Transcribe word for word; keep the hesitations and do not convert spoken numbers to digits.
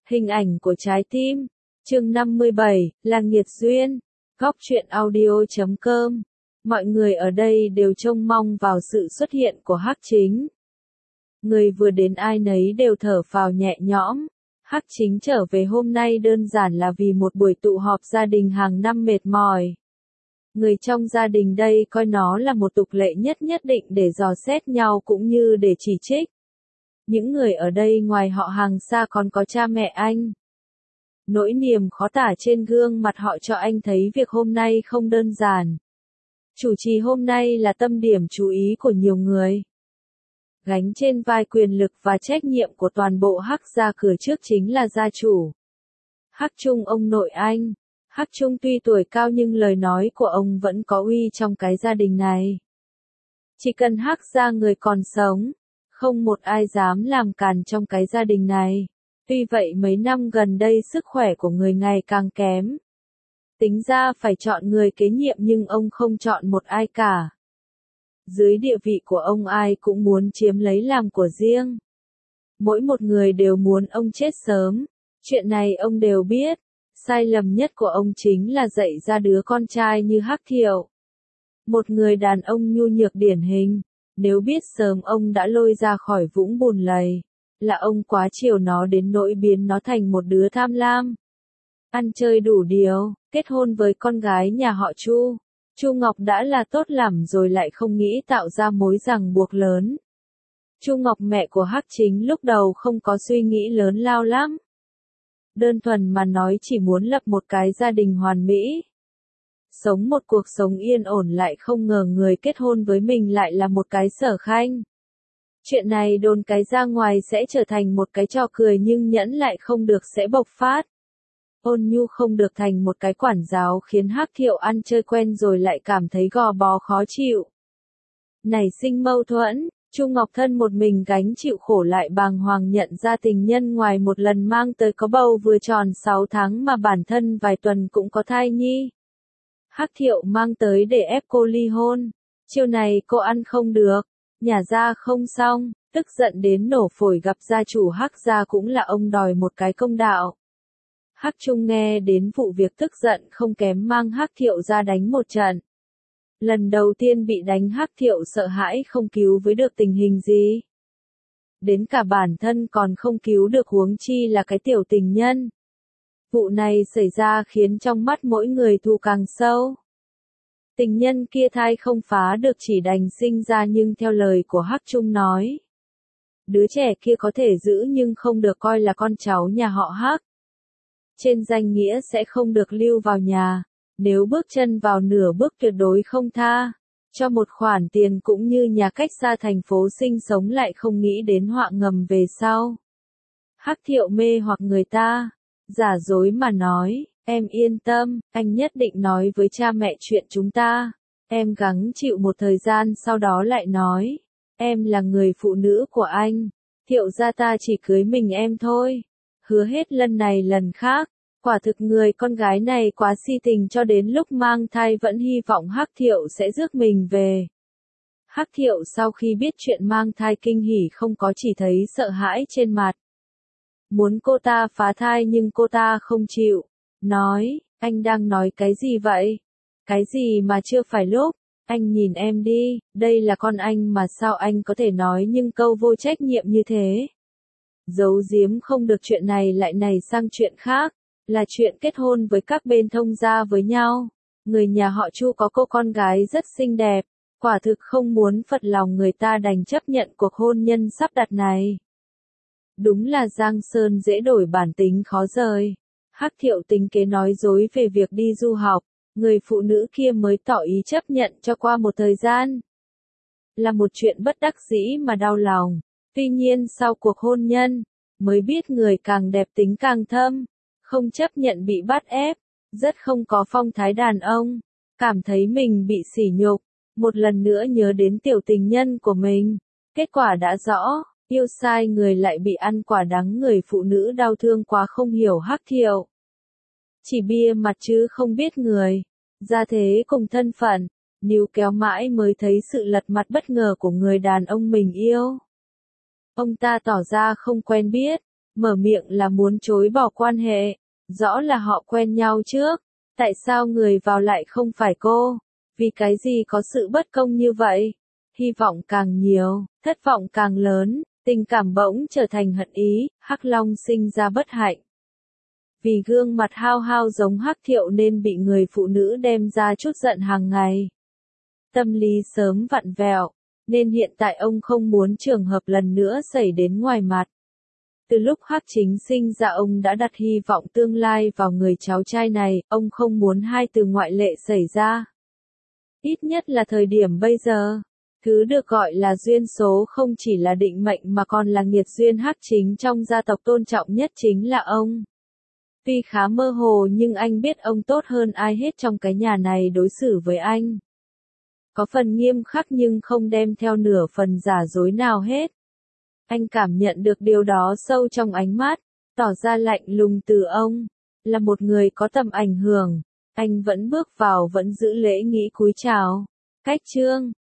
Hình ảnh của trái tim. Chương năm mươi bảy, là nghiệt duyên. Góc truyện audio chấm com. Mọi người ở đây đều trông mong vào sự xuất hiện của Hắc Chính. Người vừa đến ai nấy đều thở phào nhẹ nhõm. Hắc Chính trở về hôm nay đơn giản là vì một buổi tụ họp gia đình hàng năm mệt mỏi. Người trong gia đình đây coi nó là một tục lệ nhất nhất định để dò xét nhau cũng như để chỉ trích. Những người ở đây ngoài họ hàng xa còn có cha mẹ anh. Nỗi niềm khó tả trên gương mặt họ cho anh thấy việc hôm nay không đơn giản. Chủ trì hôm nay là tâm điểm chú ý của nhiều người. Gánh trên vai quyền lực và trách nhiệm của toàn bộ Hắc gia cửa trước chính là gia chủ. Hắc Trung ông nội anh. Hắc Trung tuy tuổi cao nhưng lời nói của ông vẫn có uy trong cái gia đình này. Chỉ cần Hắc gia người còn sống, không một ai dám làm càn trong cái gia đình này. Tuy vậy mấy năm gần đây sức khỏe của người ngày càng kém. Tính ra phải chọn người kế nhiệm nhưng ông không chọn một ai cả. Dưới địa vị của ông ai cũng muốn chiếm lấy làm của riêng. Mỗi một người đều muốn ông chết sớm. Chuyện này ông đều biết. Sai lầm nhất của ông chính là dạy ra đứa con trai như Hắc Thiệu. Một người đàn ông nhu nhược điển hình. Nếu biết sớm ông đã lôi ra khỏi vũng bùn lầy. Là ông quá chiều nó đến nỗi biến nó thành một đứa tham lam. Ăn chơi đủ điều, kết hôn với con gái nhà họ Chu. Chu Ngọc đã là tốt lắm rồi lại không nghĩ tạo ra mối ràng buộc lớn. Chu Ngọc mẹ của Hắc Chính lúc đầu không có suy nghĩ lớn lao lắm. Đơn thuần mà nói chỉ muốn lập một cái gia đình hoàn mỹ. Sống một cuộc sống yên ổn lại không ngờ người kết hôn với mình lại là một cái Sở Khanh. Chuyện này đồn cái ra ngoài sẽ trở thành một cái trò cười nhưng nhẫn lại không được sẽ bộc phát. Ôn nhu không được thành một cái quản giáo khiến Hắc Thiệu ăn chơi quen rồi lại cảm thấy gò bó khó chịu. Nảy sinh mâu thuẫn, Chu Ngọc Thân một mình gánh chịu khổ lại bàng hoàng nhận ra tình nhân ngoài một lần mang tới có bầu vừa tròn sáu tháng mà bản thân vài tuần cũng có thai nhi. Hắc Thiệu mang tới để ép cô ly hôn. Chiều này cô ăn không được, nhả ra không xong, tức giận đến nổ phổi gặp gia chủ Hắc gia cũng là ông đòi một cái công đạo. Hắc Trung nghe đến vụ việc tức giận không kém mang Hắc Thiệu ra đánh một trận. Lần đầu tiên bị đánh Hắc Thiệu sợ hãi không cứu với được tình hình gì. Đến cả bản thân còn không cứu được huống chi là cái tiểu tình nhân. Vụ này xảy ra khiến trong mắt mỗi người thù càng sâu. Tình nhân kia thai không phá được chỉ đành sinh ra nhưng theo lời của Hắc Trung nói. Đứa trẻ kia có thể giữ nhưng không được coi là con cháu nhà họ Hắc. Trên danh nghĩa sẽ không được lưu vào nhà, nếu bước chân vào nửa bước tuyệt đối không tha, cho một khoản tiền cũng như nhà cách xa thành phố sinh sống lại không nghĩ đến họa ngầm về sau. Hắc Thiệu mê hoặc người ta, giả dối mà nói, em yên tâm, anh nhất định nói với cha mẹ chuyện chúng ta, em gắng chịu một thời gian sau đó lại nói, em là người phụ nữ của anh, Thiệu gia ta chỉ cưới mình em thôi. Hứa hết lần này lần khác, quả thực người con gái này quá si tình cho đến lúc mang thai vẫn hy vọng Hắc Thiệu sẽ rước mình về. Hắc Thiệu sau khi biết chuyện mang thai kinh hỉ không có chỉ thấy sợ hãi trên mặt. Muốn cô ta phá thai nhưng cô ta không chịu. Nói, anh đang nói cái gì vậy? Cái gì mà chưa phải lúc? Anh nhìn em đi, đây là con anh mà sao anh có thể nói những câu vô trách nhiệm như thế? Giấu giếm không được chuyện này lại nảy sang chuyện khác, là chuyện kết hôn với các bên thông gia với nhau. Người nhà họ Chu có cô con gái rất xinh đẹp, quả thực không muốn phật lòng người ta đành chấp nhận cuộc hôn nhân sắp đặt này. Đúng là Giang Sơn dễ đổi bản tính khó rời. Hắc Thiệu tính kế nói dối về việc đi du học, người phụ nữ kia mới tỏ ý chấp nhận cho qua một thời gian. Là một chuyện bất đắc dĩ mà đau lòng. Tuy nhiên sau cuộc hôn nhân, mới biết người càng đẹp tính càng thâm, không chấp nhận bị bắt ép, rất không có phong thái đàn ông, cảm thấy mình bị sỉ nhục, một lần nữa nhớ đến tiểu tình nhân của mình, kết quả đã rõ, yêu sai người lại bị ăn quả đắng người phụ nữ đau thương quá không hiểu Hắc Thiệu. Chỉ bia mặt chứ không biết người, gia thế cùng thân phận, níu kéo mãi mới thấy sự lật mặt bất ngờ của người đàn ông mình yêu. Ông ta tỏ ra không quen biết, mở miệng là muốn chối bỏ quan hệ. Rõ là họ quen nhau trước. Tại sao người vào lại không phải cô? Vì cái gì có sự bất công như vậy? Hy vọng càng nhiều, thất vọng càng lớn, tình cảm bỗng trở thành hận ý, Hắc Long sinh ra bất hạnh. Vì gương mặt hao hao giống Hắc Thiệu nên bị người phụ nữ đem ra chút giận hàng ngày. Tâm lý sớm vặn vẹo, nên hiện tại ông không muốn trường hợp lần nữa xảy đến ngoài mặt. Từ lúc Hắc Chính sinh ra ông đã đặt hy vọng tương lai vào người cháu trai này, ông không muốn hai từ ngoại lệ xảy ra. Ít nhất là thời điểm bây giờ. Thứ được gọi là duyên số không chỉ là định mệnh mà còn là nghiệt duyên. Hắc Chính trong gia tộc tôn trọng nhất chính là ông. Tuy khá mơ hồ nhưng anh biết ông tốt hơn ai hết trong cái nhà này đối xử với anh. Có phần nghiêm khắc nhưng không đem theo nửa phần giả dối nào hết. Anh cảm nhận được điều đó sâu trong ánh mắt, tỏ ra lạnh lùng từ ông. Là một người có tầm ảnh hưởng, anh vẫn bước vào vẫn giữ lễ nghĩ cúi chào. Cách chương